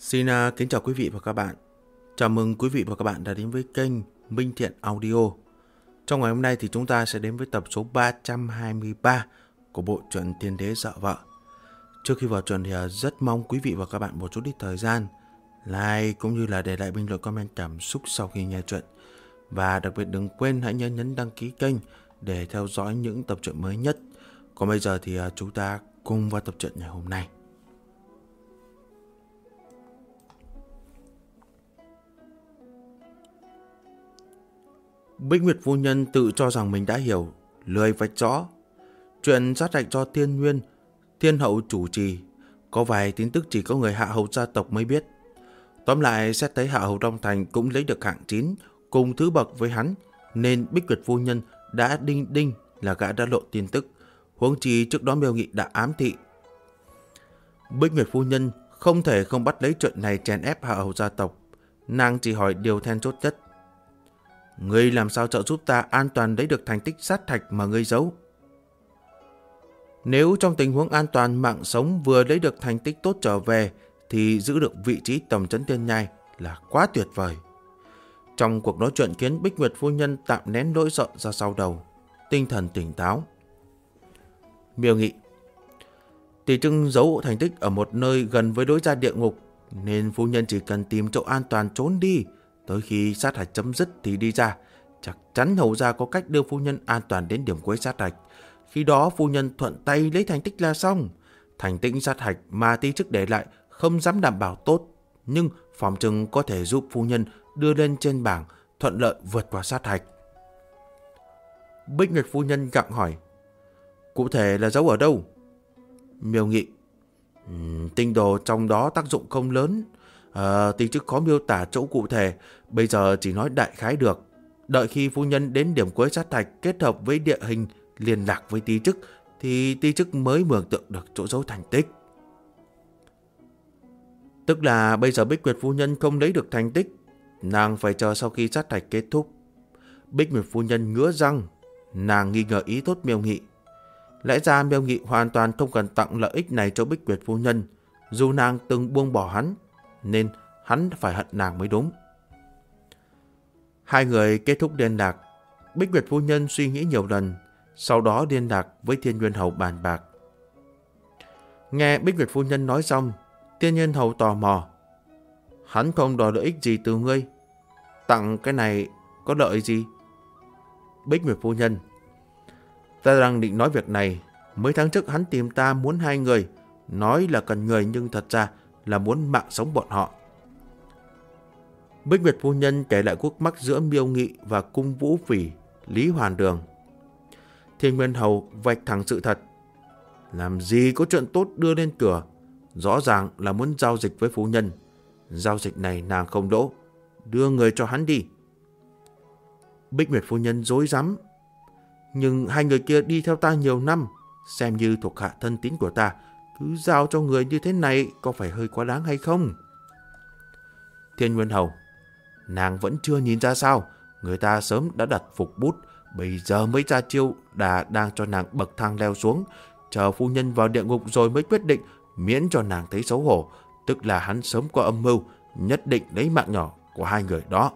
Kính chào quý vị và các bạn. Chào mừng quý vị và các bạn đã đến với kênh Minh Thiện Audio. Trong ngày hôm nay thì chúng ta sẽ đến với tập số 323 của bộ truyện Tiên Đế Sợ Vợ. Trước khi vào truyện thì rất mong quý vị và các bạn một chút ít thời gian like cũng như là để lại bình luận comment cảm xúc sau khi nghe truyện. Và đặc biệt đừng quên hãy nhấn đăng ký kênh để theo dõi những tập truyện mới nhất. Còn bây giờ thì chúng ta cùng vào tập truyện ngày hôm nay. Bích Nguyệt phu nhân tự cho rằng mình đã hiểu, lười vạch rõ. Chuyện sát hạch do Thiên Nguyên, Thiên Hậu chủ trì, có vài tin tức chỉ có người hạ hầu gia tộc mới biết. Tóm lại, xét thấy hạ hầu Đông Thành cũng lấy được hạng 9 cùng thứ bậc với hắn, nên Bích Nguyệt phu nhân đã đinh là gã đã lộ tin tức, huống chi trước đó Miêu Nghị đã ám thị. Bích Nguyệt phu nhân không thể không bắt lấy chuyện này chèn ép hạ hầu gia tộc. Nàng chỉ hỏi điều then chốt nhất: ngươi làm sao trợ giúp ta an toàn lấy được thành tích sát thạch mà ngươi giấu? Nếu trong tình huống an toàn mạng sống vừa lấy được thành tích tốt trở về thì giữ được vị trí tầm trấn Tiên Nhai là quá tuyệt vời. Trong cuộc nói chuyện khiến Bích Nguyệt phu nhân tạm nén nỗi sợ ra sau đầu, tinh thần tỉnh táo. Miêu Nghị: Tỷ Trưng giấu thành tích ở một nơi gần với lối ra địa ngục, nên phu nhân chỉ cần tìm chỗ an toàn trốn đi. Tới khi sát hạch chấm dứt thì đi ra, chắc chắn hầu ra có cách đưa phu nhân an toàn đến điểm cuối sát hạch. Khi đó phu nhân thuận tay lấy thành tích là xong. Thành tích sát hạch mà ti chức để lại không dám đảm bảo tốt, nhưng phòng trừng có thể giúp phu nhân đưa lên trên bảng, thuận lợi vượt qua sát hạch. Bích Nguyệt phu nhân gặng hỏi: cụ thể là giấu ở đâu? Miêu Nghị: tinh đồ trong đó tác dụng không lớn. Ti chức khó miêu tả chỗ cụ thể, bây giờ chỉ nói đại khái được. Đợi khi phu nhân đến điểm cuối sát hạch kết hợp với địa hình liên lạc với ti chức thì ti chức mới mường tượng được chỗ giấu thành tích. Tức là bây giờ Bích Nguyệt phu nhân không lấy được thành tích, nàng phải chờ sau khi sát hạch kết thúc. Bích Nguyệt phu nhân ngứa răng, nàng nghi ngờ ý tốt Miêu Nghị. Lẽ ra Miêu Nghị hoàn toàn không cần tặng lợi ích này cho Bích Nguyệt phu nhân, dù nàng từng buông bỏ hắn, nên hắn phải hận nàng mới đúng. Hai người kết thúc liên lạc. Bích Nguyệt phu nhân suy nghĩ nhiều lần, sau đó liên lạc với Thiên Nguyên hầu bàn bạc. Nghe Bích Nguyệt phu nhân nói xong, Thiên Nguyên hầu tò mò: hắn không đòi lợi ích gì từ ngươi, tặng cái này có lợi gì? Bích Nguyệt phu nhân: ta đang định nói việc này. Mấy tháng trước hắn tìm ta muốn hai người, nói là cần người nhưng thật ra là muốn mạng sống bọn họ. Bích Nguyệt phu nhân kể lại khúc mắc giữa Miêu Nghị và cung vũ phỉ Lý Hoàn Đường. Thiên Nguyên hầu vạch thẳng sự thật: làm gì có chuyện tốt đưa lên cửa, rõ ràng là muốn giao dịch với phu nhân. Giao dịch này nàng không đỗ, đưa người cho hắn đi. Bích Nguyệt phu nhân rối rắm: nhưng hai người kia đi theo ta nhiều năm, xem như thuộc hạ thân tín của ta, cứ giao cho người như thế này có phải hơi quá đáng hay không? Thiên Nguyên hầu: nàng vẫn chưa nhìn ra sao? Người ta sớm đã đặt phục bút, bây giờ mới ra chiêu đang cho nàng bậc thang leo xuống. Chờ phu nhân vào địa ngục rồi mới quyết định, miễn cho nàng thấy xấu hổ. Tức là hắn sớm có âm mưu, nhất định lấy mạng nhỏ của hai người đó.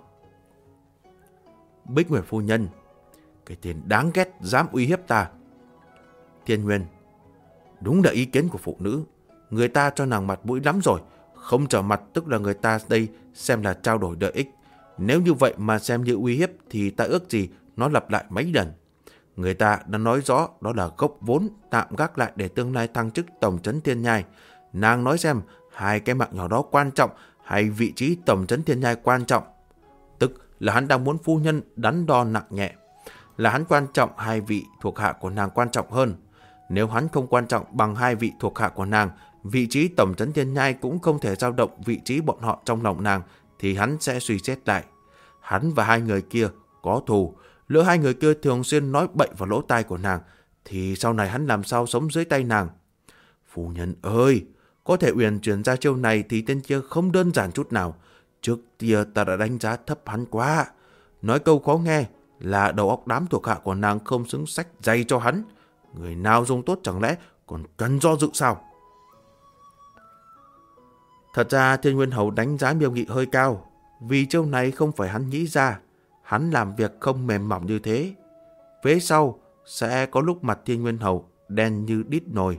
Bích Nguyệt phu nhân: cái tên đáng ghét dám uy hiếp ta. Thiên Nguyên: đúng là ý kiến của phụ nữ. Người ta cho nàng mặt mũi lắm rồi, không trở mặt tức là người ta đây xem là trao đổi lợi ích. Nếu như vậy mà xem như uy hiếp thì ta ước gì nó lặp lại mấy lần. Người ta đã nói rõ đó là gốc vốn tạm gác lại để tương lai thăng chức tổng trấn Thiên Nhai. Nàng nói xem, hai cái mạng nhỏ đó quan trọng hay vị trí tổng trấn Thiên Nhai quan trọng? Tức là hắn đang muốn phu nhân đắn đo nặng nhẹ. Là hắn quan trọng hai vị thuộc hạ của nàng quan trọng hơn. Nếu hắn không quan trọng bằng hai vị thuộc hạ của nàng, vị trí tổng trấn Thiên Nhai cũng không thể dao động vị trí bọn họ trong lòng nàng, thì hắn sẽ suy xét lại. Hắn và hai người kia có thù, lỡ hai người kia thường xuyên nói bậy vào lỗ tai của nàng, thì sau này hắn làm sao sống dưới tay nàng? Phu nhân ơi, có thể uyển chuyển ra chiêu này thì tên kia không đơn giản chút nào. Trước kia ta đã đánh giá thấp hắn quá. Nói câu khó nghe là đầu óc đám thuộc hạ của nàng không xứng sách dày cho hắn. Người nào dùng tốt chẳng lẽ còn cần do dự sao? Thật ra Thiên Nguyên Hầu đánh giá Miêu Nghị hơi cao, vì chiêu này không phải hắn nghĩ ra. Hắn làm việc không mềm mỏng như thế. Phía sau sẽ có lúc mặt Thiên Nguyên Hầu đen như đít nồi.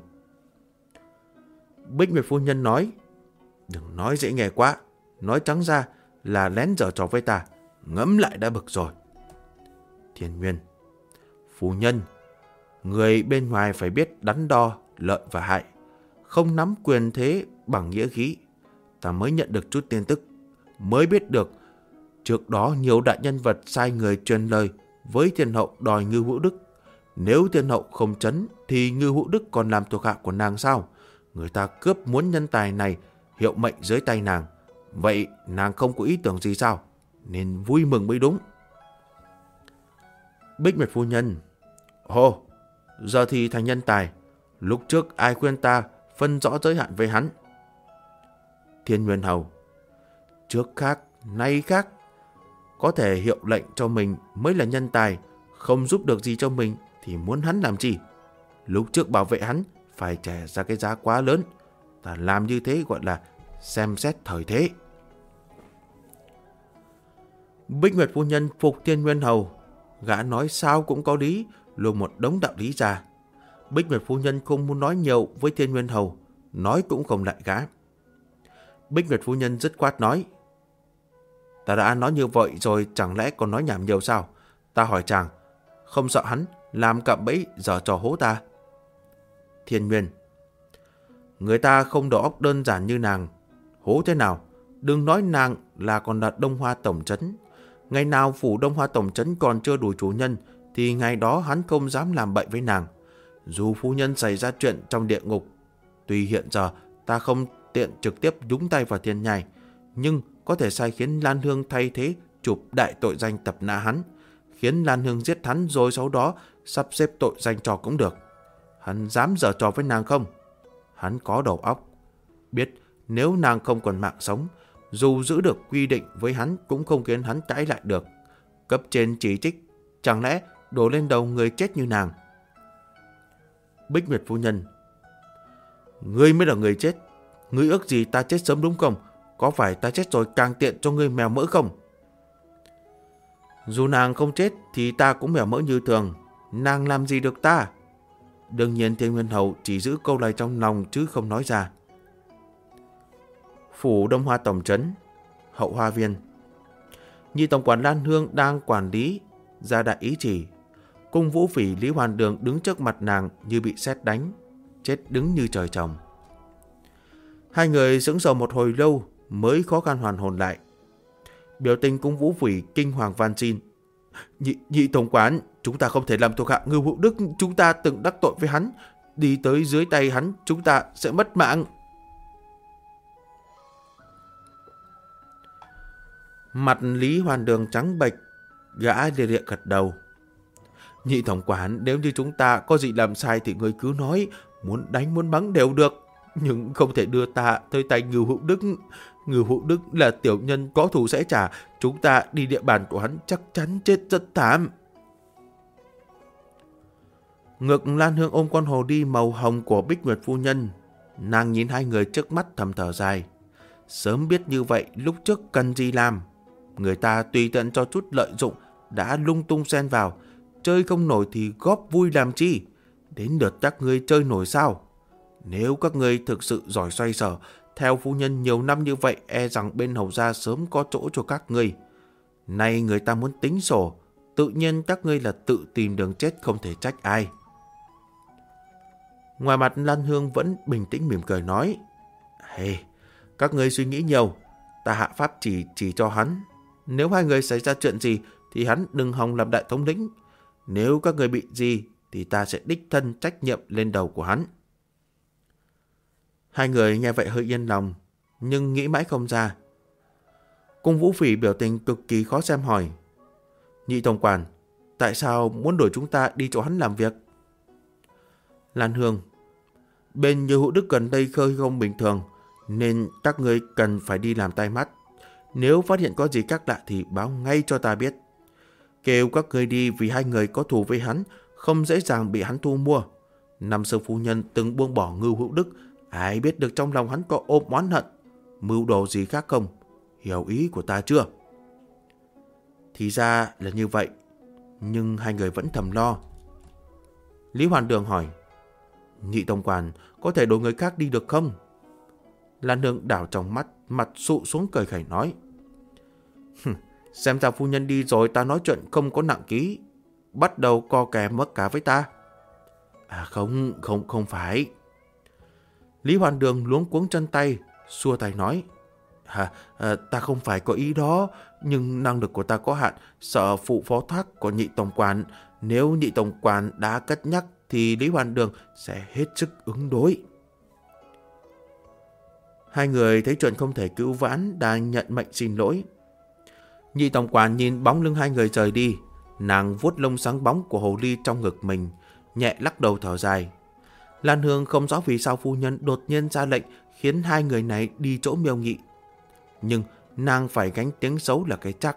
Bích Nguyệt phu nhân nói, đừng nói dễ nghe quá, nói trắng ra là lén giở trò với ta, ngẫm lại đã bực rồi. Thiên Nguyên, phu nhân, người bên ngoài phải biết đắn đo lợi và hại, không nắm quyền thế bằng nghĩa khí. Ta mới nhận được chút tin tức, mới biết được trước đó nhiều đại nhân vật sai người truyền lời với Thiên Hậu đòi Ngưu Hữu Đức. Nếu Thiên Hậu không trấn thì Ngưu Hữu Đức còn làm thuộc hạ của nàng sao? Người ta cướp muốn nhân tài này hiệu mệnh dưới tay nàng. Vậy nàng không có ý tưởng gì sao? Nên vui mừng mới đúng. Bích Nguyệt phu nhân, ồ, giờ thì thành nhân tài. Lúc trước ai khuyên ta phân rõ giới hạn với hắn? Thiên Nguyên Hầu, trước khác, nay khác. Có thể hiệu lệnh cho mình mới là nhân tài, không giúp được gì cho mình thì muốn hắn làm gì? Lúc trước bảo vệ hắn phải trả ra cái giá quá lớn. Ta làm như thế gọi là xem xét thời thế. Bích Nguyệt phu nhân phục Thiên Nguyên Hầu. Gã nói sao cũng có lý, lùa một đống đạo lý ra. Bích Nguyệt phu nhân không muốn nói nhiều với Thiên Nguyên Hầu, nói cũng không lại gã. Bích Nguyệt phu nhân dứt khoát nói, ta đã nói như vậy rồi, chẳng lẽ còn nói nhảm nhiều sao? Ta hỏi chàng, không sợ hắn làm cạm bẫy giở trò hố ta? Thiên Nguyên, người ta không đầu óc đơn giản như nàng. Hố thế nào? Đừng nói nàng là còn là Đông Hoa tổng trấn. Ngày nào phủ Đông Hoa tổng trấn còn chưa đủ chủ nhân thì ngày đó hắn không dám làm bậy với nàng. Dù phu nhân xảy ra chuyện trong địa ngục, tuy hiện giờ ta không tiện trực tiếp nhúng tay vào thiên nhai, nhưng có thể sai khiến Lan Hương thay thế chụp đại tội danh tập nã hắn, khiến Lan Hương giết hắn rồi sau đó sắp xếp tội danh cho cũng được. Hắn dám giở trò với nàng không? Hắn có đầu óc, biết nếu nàng không còn mạng sống, dù giữ được quy định với hắn cũng không khiến hắn cãi lại được. Cấp trên chỉ trích, chẳng lẽ đổ lên đầu người chết như nàng? Bích Nguyệt phu nhân, ngươi mới là người chết. Ngươi ước gì ta chết sớm đúng không? Có phải ta chết rồi càng tiện cho ngươi mèo mỡ không? Dù nàng không chết thì ta cũng mèo mỡ như thường. Nàng làm gì được ta? Đương nhiên Thiên Nguyên Hầu chỉ giữ câu này trong lòng chứ không nói ra. Phủ Đông Hoa tổng trấn, Hậu Hoa viên. Nhị tổng quản Lan Hương đang quản lý, ra đại ý chỉ. Cung vũ phỉ Lý Hoàn Đường đứng trước mặt nàng như bị sét đánh, chết đứng như trời trồng. Hai người sững sờ một hồi lâu mới khó khăn hoàn hồn lại. Biểu tình cung vũ phỉ kinh hoàng van xin, nhị tổng quản, chúng ta không thể làm thuộc hạ Ngưu Hữu Đức, chúng ta từng đắc tội với hắn, đi tới dưới tay hắn chúng ta sẽ mất mạng. Mặt Lý Hoàn Đường trắng bệch, gã lìa lịa gật đầu. Nhị tổng quản, nếu như chúng ta có gì làm sai thì người cứ nói, muốn đánh muốn mắng đều được, nhưng không thể đưa ta tới tay Ngưu Hữu Đức. Ngưu Hữu Đức là tiểu nhân có thù sẽ trả, chúng ta đi địa bàn của hắn chắc chắn chết rất thảm. Ngực Lan Hương ôm con hồ đi màu hồng của Bích Nguyệt phu nhân. Nàng nhìn hai người trước mắt thầm thở dài. Sớm biết như vậy lúc trước cần gì làm. Người ta tùy tiện cho chút lợi dụng đã lung tung xen vào. Chơi không nổi thì góp vui làm chi? Đến lượt các ngươi chơi nổi sao? Nếu các ngươi thực sự giỏi xoay sở, theo phu nhân nhiều năm như vậy, e rằng bên Hầu gia sớm có chỗ cho các ngươi. Nay người ta muốn tính sổ, tự nhiên các ngươi là tự tìm đường chết, không thể trách ai. Ngoài mặt Lan Hương vẫn bình tĩnh mỉm cười nói, hey, các ngươi suy nghĩ nhiều, ta hạ pháp chỉ cho hắn. Nếu hai người xảy ra chuyện gì thì hắn đừng hòng làm đại thống lĩnh. Nếu các người bị gì thì ta sẽ đích thân trách nhiệm lên đầu của hắn. Hai người nghe vậy hơi yên lòng, nhưng nghĩ mãi không ra. Cung vũ phỉ biểu tình cực kỳ khó xem hỏi, nhị tổng quản, tại sao muốn đuổi chúng ta đi chỗ hắn làm việc? Lan Hương, bên Như Hữu Đức gần đây khơi không bình thường, nên các ngươi cần phải đi làm tai mắt. Nếu phát hiện có gì khác lạ thì báo ngay cho ta biết. Kêu các ngươi đi, vì hai người có thù với hắn, không dễ dàng bị hắn thu mua. Năm xưa phu nhân từng buông bỏ Ngưu Hữu Đức, ai biết được trong lòng hắn có ôm oán hận. mưu đồ gì khác không? Hiểu ý của ta chưa? Thì ra là như vậy, nhưng hai người vẫn thầm lo. Lý Hoàn Đường hỏi, Nhị tổng quản có thể đổi người khác đi được không? Lan Hương đảo trong mắt, mặt sụ xuống cười khẩy nói, xem ra phu nhân đi rồi ta nói chuyện không có nặng ký, bắt đầu co kè mất cá với ta. À không phải. Lý Hoàn Đường luống cuống chân tay, xua tay nói, ta không phải có ý đó, nhưng năng lực của ta có hạn, sợ phụ phó thác của Nhị tổng quản. Nếu Nhị tổng quản đã cất nhắc thì Lý Hoàn Đường sẽ hết sức ứng đối. Hai người thấy chuyện không thể cứu vãn, đang nhận mệnh xin lỗi. Nhị tổng quản nhìn bóng lưng hai người rời đi, nàng vuốt lông sáng bóng của hồ ly trong ngực mình, nhẹ lắc đầu thở dài. Lan Hương không rõ vì sao phu nhân đột nhiên ra lệnh khiến hai người này đi chỗ Miêu Nghị, nhưng nàng phải gánh tiếng xấu là cái chắc.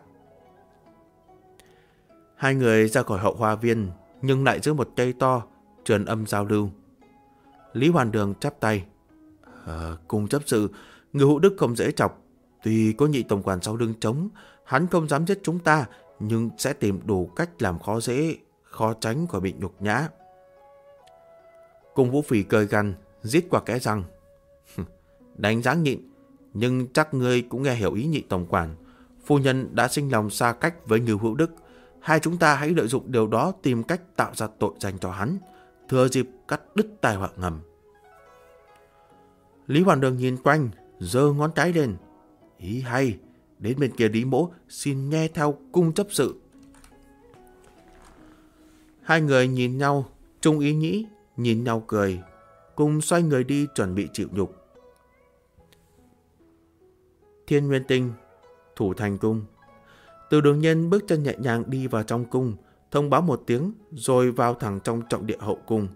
Hai người ra khỏi hậu hoa viên, nhưng lại giữa một cây to, truyền âm giao lưu. Lý Hoàn Đường chắp tay, cùng chấp sự, người Hữu Đức không dễ chọc. Tuy có Nhị tổng quản sau lưng trống, hắn không dám giết chúng ta, nhưng sẽ tìm đủ cách làm khó dễ, khó tránh khỏi bị nhục nhã. Cung Vũ Phỉ cười gằn, rít qua kẽ răng, đánh dáng nhịn, nhưng chắc ngươi cũng nghe hiểu ý Nhị tổng quản. Phu nhân đã sinh lòng xa cách với Ngưu Hữu Đức, hai chúng ta hãy lợi dụng điều đó tìm cách tạo ra tội danh cho hắn, thừa dịp cắt đứt tai họa ngầm. Lý Hoàn Đường nhìn quanh, giơ ngón cái lên, ý hay, đến bên kia Lý mỗ xin nghe theo cung chấp sự. Hai người nhìn nhau, chung ý nghĩ, nhìn nhau cười, cùng xoay người đi chuẩn bị chịu nhục. Thiên Nguyên Tinh, Thủ Thành Cung. Từ Đường Nhân bước chân nhẹ nhàng đi vào trong cung, thông báo một tiếng rồi vào thẳng trong trọng địa hậu cung.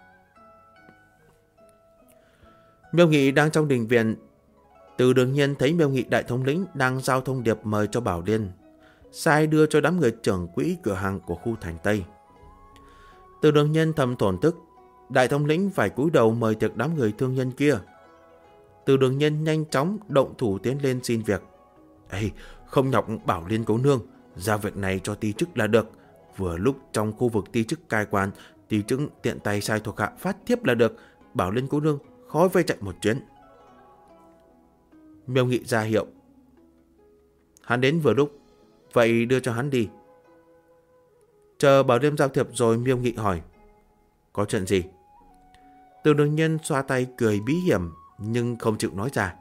Miêu Nghị đang trong đình viện. Từ Đường Nhân thấy Miêu Nghị đại thống lĩnh đang giao thông điệp mời cho Bảo Liên, sai đưa cho đám người trưởng quỹ cửa hàng của khu thành Tây. Từ Đường Nhân thầm thổn thức, đại thống lĩnh phải cúi đầu mời tiệc đám người thương nhân kia. Từ Đường Nhân nhanh chóng động thủ tiến lên xin việc. Không nhọc Bảo Liên cô nương, giao việc này cho ty chức là được. Vừa lúc trong khu vực ty chức cai quản, ty chức tiện tay sai thuộc hạ phát thiếp là được. Bảo Liên cô nương khói vây chạy một chuyến. Miêu Nghị ra hiệu. Hắn đến vừa lúc, vậy đưa cho hắn đi. Chờ Bảo Liên giao thiệp rồi, Miêu Nghị hỏi, có chuyện gì? Từ Đường Nhân xoa tay cười bí hiểm, nhưng không chịu nói ra.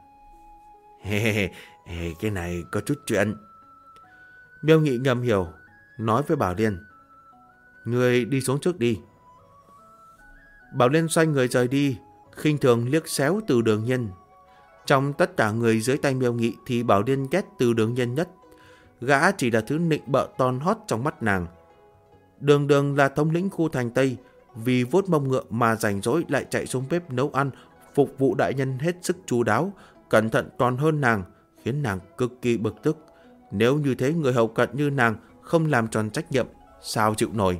Cái này có chút chuyện. Miêu Nghị ngầm hiểu, nói với Bảo Liên, người đi xuống trước đi. Bảo Liên xoay người rời đi, khinh thường liếc xéo Từ Đường Nhân. Trong tất cả người dưới tay Miêu Nghị thì Bảo Liên ghét Từ Đường Nhân nhất. Gã chỉ là thứ nịnh bợ ton hót trong mắt nàng. Đường Đường là thống lĩnh khu thành Tây, vì vuốt mông ngựa mà rảnh rỗi lại chạy xuống bếp nấu ăn, phục vụ đại nhân hết sức chu đáo, cẩn thận còn hơn nàng, khiến nàng cực kỳ bực tức. Nếu như thế người hậu cận như nàng không làm tròn trách nhiệm, sao chịu nổi?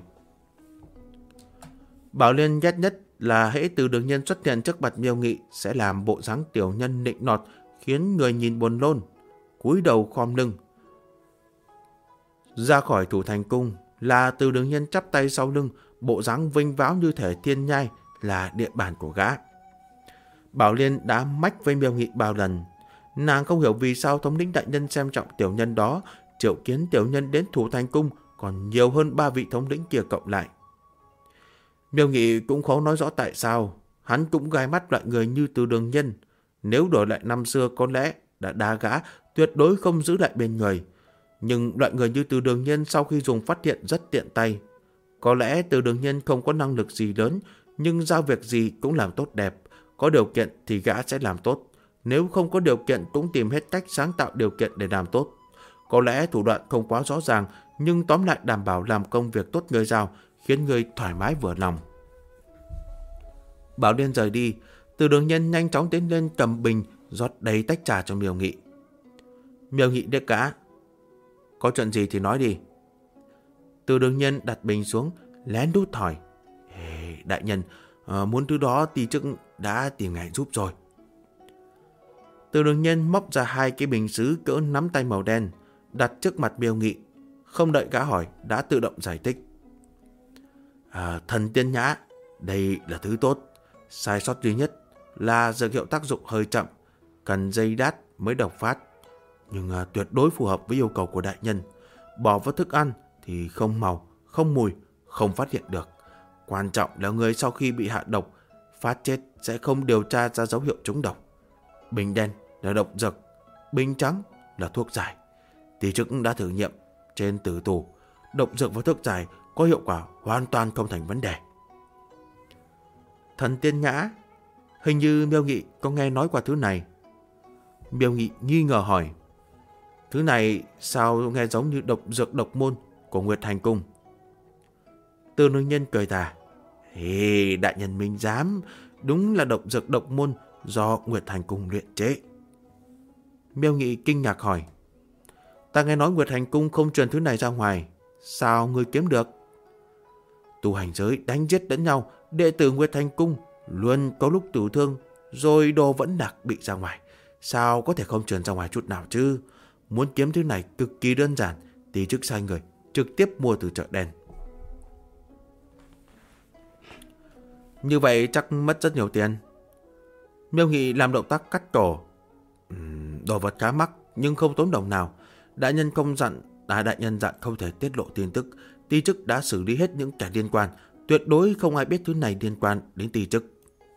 Bảo Liên ghét nhất là hễ Từ Đường Nhân xuất hiện trước mặt Miêu Nghị sẽ làm bộ dáng tiểu nhân nịnh nọt, khiến người nhìn buồn nôn, cúi đầu khom lưng. Ra khỏi Thủ Thành Cung là Từ Đường Nhân chắp tay sau lưng, bộ dáng vinh váo như thể thiên nhai là địa bàn của gã. Bảo Liên đã mách với Miêu Nghị bao lần, nàng không hiểu vì sao thống lĩnh đại nhân xem trọng tiểu nhân đó, triệu kiến tiểu nhân đến Thủ Thành Cung còn nhiều hơn 3 vị thống lĩnh kia cộng lại. Miêu Nghị cũng khó nói rõ tại sao, hắn cũng gai mắt loại người như Từ Đường Nhân. Nếu đổi lại năm xưa có lẽ đã đá gã, tuyệt đối không giữ lại bên người. Nhưng loại người như Từ Đường Nhân sau khi dùng phát hiện rất tiện tay. Có lẽ Từ Đường Nhân không có năng lực gì lớn, nhưng giao việc gì cũng làm tốt đẹp. Có điều kiện thì gã sẽ làm tốt. Nếu không có điều kiện cũng tìm hết cách sáng tạo điều kiện để làm tốt. Có lẽ thủ đoạn không quá rõ ràng, nhưng tóm lại đảm bảo làm công việc tốt người giao, khiến người thoải mái vừa lòng. Bảo Liên rời đi, Từ Đường Nhân nhanh chóng tiến lên cầm bình, rót đầy tách trà cho Miêu Nghị. Miêu Nghị điếc cả. Có chuyện gì thì nói đi. Từ Đường Nhân đặt bình xuống, lén đút hỏi. Đại nhân, muốn thứ đó ty chức đã tìm ngài giúp rồi. Từ Đường Nhân móc ra 2 cái bình sứ cỡ nắm tay màu đen, đặt trước mặt Miêu Nghị, không đợi gã hỏi đã tự động giải thích. Thần tiên nhã, đây là thứ tốt. Sai sót duy nhất là dược hiệu tác dụng hơi chậm, cần giây đát mới độc phát. Nhưng tuyệt đối phù hợp với yêu cầu của đại nhân. Bỏ vào thức ăn thì không màu, không mùi, không phát hiện được. Quan trọng là người sau khi bị hạ độc, phát chết sẽ không điều tra ra dấu hiệu trúng độc. Bình đen là độc dược, bình trắng là thuốc giải. Tỷ chức đã thử nghiệm trên tử tù, độc dược và thuốc giải có hiệu quả hoàn toàn không thành vấn đề. Thần tiên nhã, hình như Miêu Nghị có nghe nói qua thứ này. Miêu Nghị nghi ngờ hỏi, thứ này sao nghe giống như độc dược độc môn của Nguyệt Hành Cung? Từ Đường Nhân cười tà, đại nhân minh giám, đúng là độc dược độc môn do Nguyệt Hành Cung luyện chế. Miêu Nghị kinh ngạc hỏi, ta nghe nói Nguyệt Hành Cung không truyền thứ này ra ngoài, sao ngươi kiếm được? Tu hành giới đánh giết lẫn nhau, đệ tử Nguyệt Hành Cung luôn có lúc tử thương, rồi đồ vẫn đặc bị ra ngoài, sao có thể không truyền ra ngoài chút nào chứ? Muốn kiếm thứ này cực kỳ đơn giản, tí chức sai người trực tiếp mua từ chợ đen. Như vậy chắc mất rất nhiều tiền. Miêu Nghị làm động tác cắt cổ. Đồ vật khá mắc nhưng không tốn đồng nào. Đại nhân dặn không thể tiết lộ tin tức. Ti chức đã xử lý hết những kẻ liên quan, tuyệt đối không ai biết thứ này liên quan đến ti chức.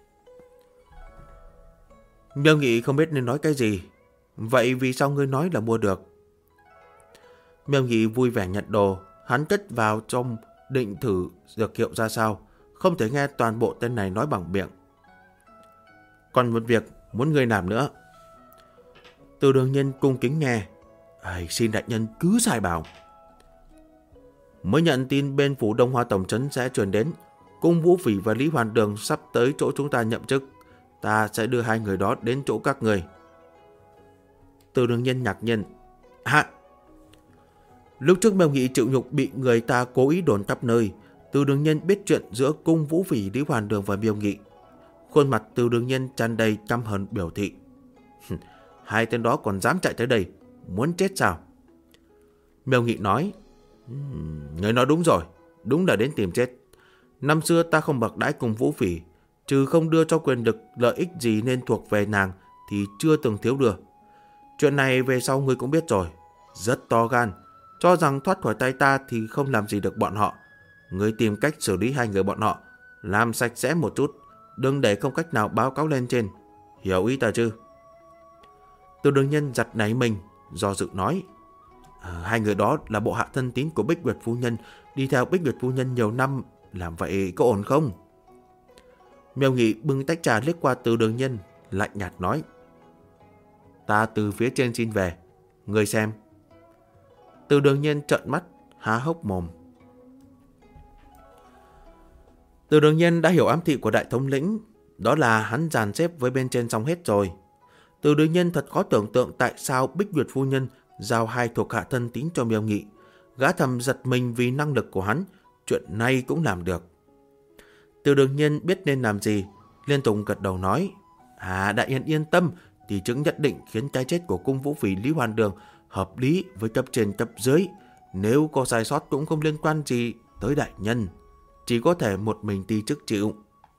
Miêu Nghị không biết nên nói cái gì. Vậy vì sao ngươi nói là mua được? Miêu Nghị vui vẻ nhận đồ, hắn cất vào trong định thử dược hiệu ra sao, không thể nghe toàn bộ tên này nói bằng miệng. Còn một việc muốn ngươi làm nữa. Từ Đường Nhân cung kính nghe. Xin đại nhân cứ sai bảo. Mới nhận tin bên phủ Đông Hoa Tổng trấn sẽ truyền đến, Cung Vũ Phỉ và Lý Hoàn Đường sắp tới chỗ chúng ta nhậm chức. Ta sẽ đưa 2 người đó đến chỗ các người. Từ Đường Nhân ngạc nhiên. Lúc trước Miêu Nghị chịu nhục bị người ta cố ý đồn khắp nơi, Từ Đường Nhân biết chuyện giữa Cung Vũ Phỉ, Lý Hoàn Đường và Miêu Nghị. Khuôn mặt Từ Đường Nhân tràn đầy căm hờn biểu thị. 2 tên đó còn dám chạy tới đây, muốn chết sao? Miêu Nghị nói, người nói đúng rồi, đúng là đến tìm chết. Năm xưa ta không bạc đãi cùng Vũ Phỉ, trừ không đưa cho quyền lực lợi ích gì nên thuộc về nàng thì chưa từng thiếu đưa. Chuyện này về sau ngươi cũng biết rồi, rất to gan, cho rằng thoát khỏi tay ta thì không làm gì được bọn họ. Ngươi tìm cách xử lý 2 người bọn họ, làm sạch sẽ một chút, đừng để không cách nào báo cáo lên trên. Hiểu ý ta chứ? Từ Đường Nhân giật nảy mình, do dự nói, 2 người đó là bộ hạ thân tín của Bích Nguyệt Phu Nhân, đi theo Bích Nguyệt Phu Nhân nhiều năm, làm vậy có ổn không? Miêu Nghị bưng tách trà liếc qua Từ Đường Nhân, lạnh nhạt nói, ta từ phía trên xin về, ngươi xem. Từ Đường Nhân trợn mắt, há hốc mồm. Từ Đường Nhân đã hiểu ám thị của đại thống lĩnh, đó là hắn dàn xếp với bên trên xong hết rồi. Từ Đường Nhân thật khó tưởng tượng tại sao Bích Nguyệt Phu Nhân giao 2 thuộc hạ thân tín cho Miêu Nghị. Gã thầm giật mình vì năng lực của hắn, chuyện này cũng làm được. Từ Đường Nhân biết nên làm gì, liên tục gật đầu nói, đại nhân yên tâm, thì chứng nhất định khiến cái chết của Cung Vũ Phỉ, Lý Hoàn Đường hợp lý với cấp trên cấp dưới. Nếu có sai sót cũng không liên quan gì tới đại nhân, chỉ có thể một mình ti chức chịu.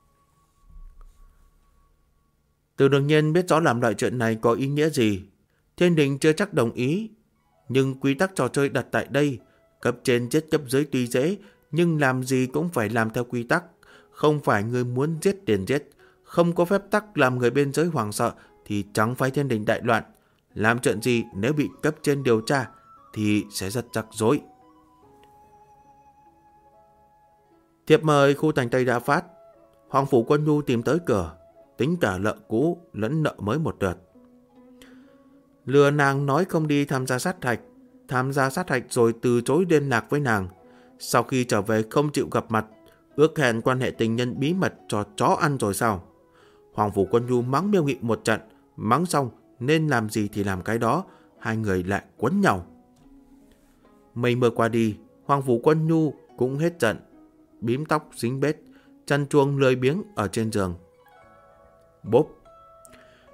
Từ Đường Nhân biết rõ làm loại chuyện này có ý nghĩa gì. Thiên đình chưa chắc đồng ý, nhưng quy tắc trò chơi đặt tại đây, cấp trên giết cấp dưới tuy dễ, nhưng làm gì cũng phải làm theo quy tắc. Không phải người muốn giết tiền giết, không có phép tắc làm người bên dưới hoảng sợ thì chẳng phải thiên đình đại loạn. Làm chuyện gì nếu bị cấp trên điều tra thì sẽ rất rắc rối. Thiệp mời khu thành Tây đã phát. Hoàng phủ Quân Nhu tìm tới cửa, tính cả nợ cũ lẫn nợ mới một đợt. Lừa nàng nói không đi tham gia sát hạch rồi từ chối liên lạc với nàng. Sau khi trở về không chịu gặp mặt, ước hẹn quan hệ tình nhân bí mật cho chó ăn rồi sao? Hoàng phủ Quân Nhu mắng Miêu Nghị một trận, mắng xong nên làm gì thì làm cái đó, 2 người lại quấn nhau. Mây mưa qua đi, Hoàng phủ Quân Nhu cũng hết giận, bím tóc dính bết, chăn chuông lười biếng ở trên giường. Bốp!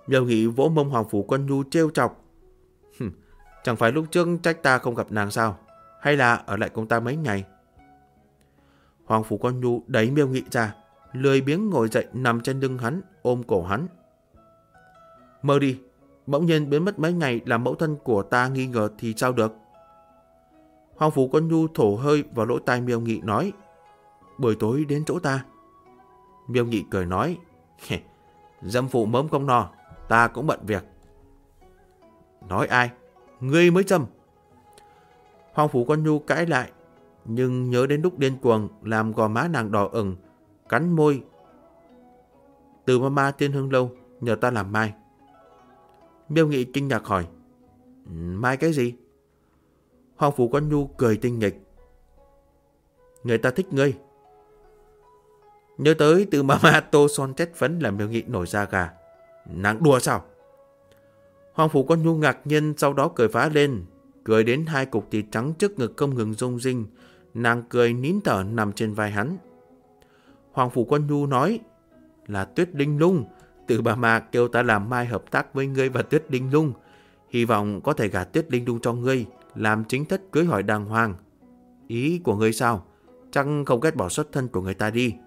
Miêu Nghị vỗ mông Hoàng Phủ Quân Nhu trêu chọc. Chẳng phải lúc trước trách ta không gặp nàng sao? Hay là ở lại cùng ta mấy ngày? Hoàng Phủ Quân Nhu đẩy Miêu Nghị ra, lười biếng ngồi dậy nằm trên lưng hắn, ôm cổ hắn. Mơ đi, bỗng nhiên biến mất mấy ngày làm mẫu thân của ta nghi ngờ thì sao được? Hoàng Phủ Quân Nhu thổ hơi vào lỗ tai Miêu Nghị nói. Buổi tối đến chỗ ta. Miêu Nghị cười nói. Dâm phụ mớm không no, ta cũng bận việc. Nói ai? Ngươi mới dâm. Hoàng Phủ Quân Nhu cãi lại, nhưng nhớ đến lúc điên cuồng làm gò má nàng đỏ ửng, cắn môi. Từ Mama Tiên Hương Lâu nhờ ta làm mai. Miêu Nghị kinh ngạc hỏi. Mai cái gì? Hoàng Phủ Quân Nhu cười tinh nghịch. Người ta thích ngươi. Nhớ tới từ Mama tô son chất phấn làm Miêu Nghị nổi da gà. Nàng đùa sao? Hoàng Phủ Quân Nhu ngạc nhiên, sau đó cười phá lên, cười đến hai cục thịt trắng trước ngực không ngừng rung rinh. Nàng cười nín thở nằm trên vai hắn. Hoàng Phủ Quân Nhu nói. Là Tuyết Linh Lung. Từ bà mà kêu ta làm mai hợp tác với ngươi và Tuyết Linh Lung. Hy vọng có thể gả Tuyết Linh Lung cho ngươi, làm chính thất cưới hỏi đàng hoàng. Ý của ngươi sao? Chắc không ghét bỏ xuất thân của người ta đi.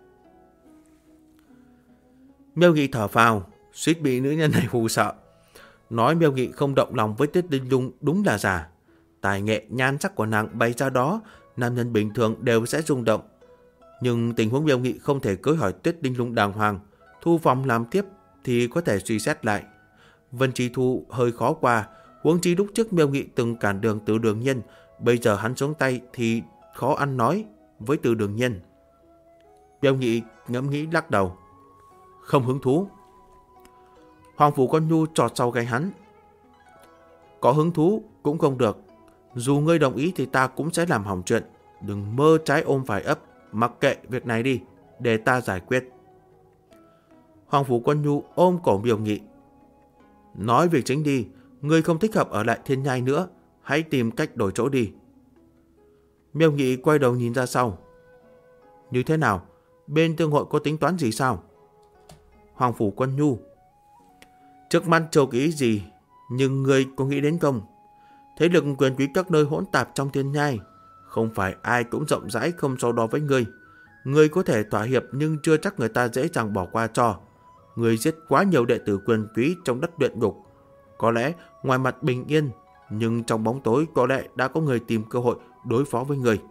Miêu Nghị thở phào, suýt bị nữ nhân này hù sợ. Nói Miêu Nghị không động lòng với Tuyết Linh Lung đúng là giả. Tài nghệ nhan sắc của nàng bày ra đó, nam nhân bình thường đều sẽ rung động. Nhưng tình huống Miêu Nghị không thể cưới hỏi Tuyết Linh Lung đàng hoàng, thu phòng làm tiếp thì có thể suy xét lại. Vân Chi Thu hơi khó qua, huống chi lúc trước Miêu Nghị từng cản đường Từ Đường Nhân, bây giờ hắn xuống tay thì khó ăn nói với Từ Đường Nhân. Miêu Nghị ngẫm nghĩ lắc đầu. Không hứng thú. Hoàng Phủ Quân Nhu trọt sau gáy hắn. Có hứng thú cũng không được. Dù ngươi đồng ý thì ta cũng sẽ làm hỏng chuyện. Đừng mơ trái ôm phải ấp. Mặc kệ việc này đi, để ta giải quyết. Hoàng Phủ Quân Nhu ôm cổ Miêu Nghị. Nói việc chính đi. Ngươi không thích hợp ở lại Thiên Nhai nữa. Hãy tìm cách đổi chỗ đi. Miêu Nghị quay đầu nhìn ra sau. Như thế nào? Bên thương hội có tính toán gì sao? Hoàng Phủ Quân Nhu. Trước mắt chưa có ý gì, nhưng ngươi có nghĩ đến không? Thế lực quyền quý các nơi hỗn tạp trong Thiên Nhai, không phải ai cũng rộng rãi không so đo với ngươi. Ngươi có thể thỏa hiệp nhưng chưa chắc người ta dễ dàng bỏ qua cho. Ngươi giết quá nhiều đệ tử quyền quý trong đất luyện ngục. Có lẽ ngoài mặt bình yên, nhưng trong bóng tối có lẽ đã có người tìm cơ hội đối phó với ngươi.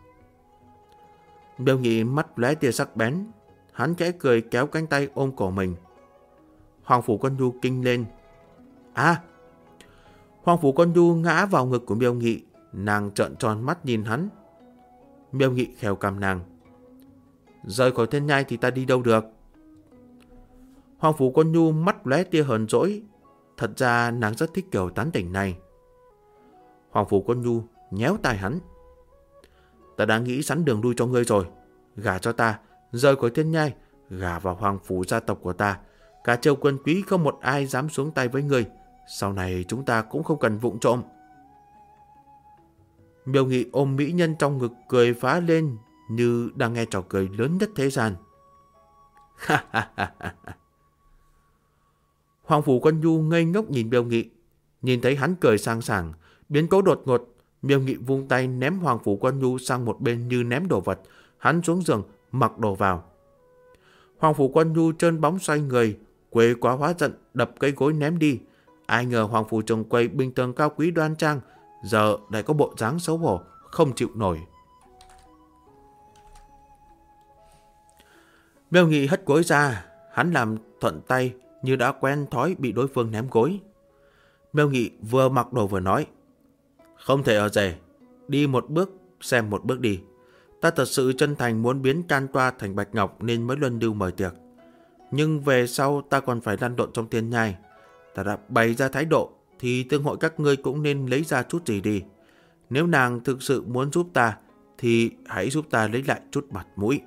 Miêu Nghị mắt lóe tia sắc bén, hắn khẽ cười kéo cánh tay ôm cổ mình. Hoàng Phủ Quân Nhu kinh lên. À! Hoàng Phủ Quân Nhu ngã vào ngực của Miêu Nghị, nàng trợn tròn mắt nhìn hắn. Miêu Nghị khều cằm nàng. Rời khỏi Thiên Nhai thì ta đi đâu được? Hoàng Phủ Quân Nhu mắt lóe tia hờn dỗi. Thật ra nàng rất thích kiểu tán tỉnh này. Hoàng Phủ Quân Nhu nhéo tai hắn. Ta đã nghĩ sẵn đường lui cho ngươi rồi. Gả cho ta, rời khỏi Thiên Nhai, gả vào Hoàng Phủ gia tộc của ta. Cả châu quân quý không một ai dám xuống tay với ngươi. Sau này chúng ta cũng không cần vụng trộm. Miêu Nghị ôm mỹ nhân trong ngực cười phá lên như đang nghe trò cười lớn nhất thế gian. Hoàng Phủ Quân Nhu ngây ngốc nhìn Miêu Nghị. Nhìn thấy hắn cười sang sảng, biến cố đột ngột, Miêu Nghị vung tay ném Hoàng Phủ Quân Nhu sang một bên như ném đồ vật. Hắn xuống giường mặc đồ vào. Hoàng Phủ Quân Nhu trơn bóng xoay người, quê quá hóa giận đập cây gối ném đi. Ai ngờ Hoàng Phủ Trường Quầy bình thường cao quý đoan trang, giờ lại có bộ dáng xấu hổ, không chịu nổi. Miêu Nghị hất gối ra, hắn làm thuận tay như đã quen thói bị đối phương ném gối. Miêu Nghị vừa mặc đồ vừa nói. Không thể ở rể, đi một bước xem một bước đi. Ta thật sự chân thành muốn biến Can Toa thành Bạch Ngọc nên mới luân lưu mời tiệc. Nhưng về sau ta còn phải lăn lộn trong Thiên Nhai. Ta đã bày ra thái độ thì thương hội các ngươi cũng nên lấy ra chút gì đi. Nếu nàng thực sự muốn giúp ta thì hãy giúp ta lấy lại chút mặt mũi.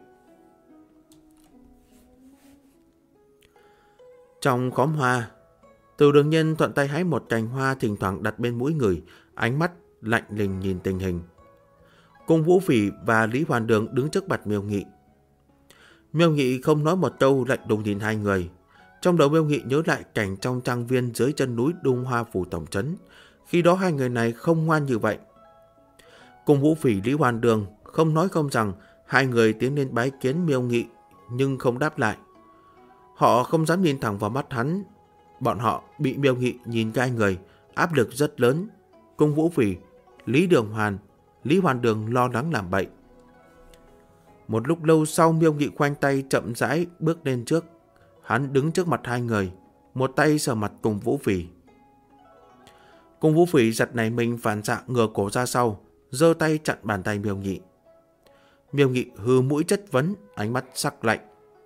Trong khóm hoa, Từ Đường Nhân thuận tay hái một cành hoa thỉnh thoảng đặt bên mũi người, ánh mắt lạnh lùng nhìn tình hình. Cung Vũ Phỉ và Lý Hoàn Đường đứng trước mặt Miêu Nghị. Miêu Nghị không nói một câu, lạnh lùng nhìn hai người. Trong đầu Miêu Nghị nhớ lại cảnh trong trang viên dưới chân núi Đung Hoa Phủ tổng trấn. Khi đó hai người này không ngoan như vậy. Cùng Vũ Phỉ, Lý Hoàn Đường không nói không rằng, hai người tiến lên bái kiến Miêu Nghị nhưng không đáp lại. Họ không dám nhìn thẳng vào mắt hắn. Bọn họ bị Miêu Nghị nhìn gai người, áp lực rất lớn. Cung Vũ Phỉ, Lý Hoàn Đường lo lắng làm bậy. Một lúc lâu sau, Miêu Nghị khoanh tay chậm rãi bước lên trước. Hắn đứng trước mặt hai người, một tay sờ mặt Cung Vũ Phỉ. Cung Vũ Phỉ giật nảy mình phản xạ ngửa cổ ra sau, giơ tay chặn bàn tay Miêu Nghị. Miêu Nghị hừ mũi chất vấn, ánh mắt sắc lạnh.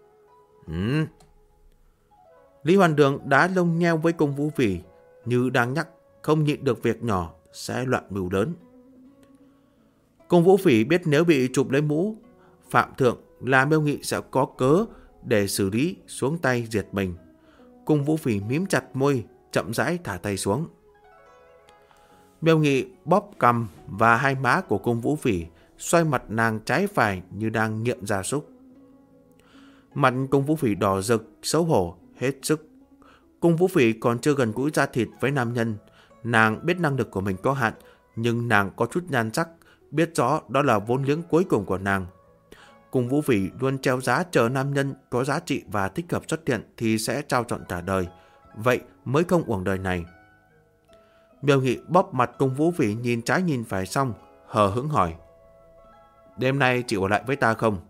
Lý Hoàn Đường đá lông nheo với Cung Vũ Phỉ, như đang nhắc không nhịn được việc nhỏ sẽ loạn mưu lớn. Cung Vũ Phỉ biết nếu bị chụp lấy mũ phạm thượng là Miêu Nghị sẽ có cớ để xử lý, xuống tay diệt mình. Cung Vũ Phỉ mím chặt môi, chậm rãi thả tay xuống. Miêu Nghị bóp cằm và hai má của Cung Vũ Phỉ, xoay mặt nàng trái phải như đang nghiện gia súc. Mặt Cung Vũ Phỉ đỏ rực, xấu hổ hết sức. Cung Vũ Phỉ còn chưa gần gũi da thịt với nam nhân. Nàng biết năng lực của mình có hạn, nhưng nàng có chút nhan sắc, biết rõ đó là vốn liếng cuối cùng của nàng. Cung Vũ Phỉ luôn treo giá chờ nam nhân có giá trị và thích hợp xuất hiện thì sẽ trao trọn cả đời. Vậy mới không uổng đời này. Miêu Nghị bóp mặt Cung Vũ Phỉ nhìn trái nhìn phải xong, hờ hững hỏi. Đêm nay chị ở lại với ta không?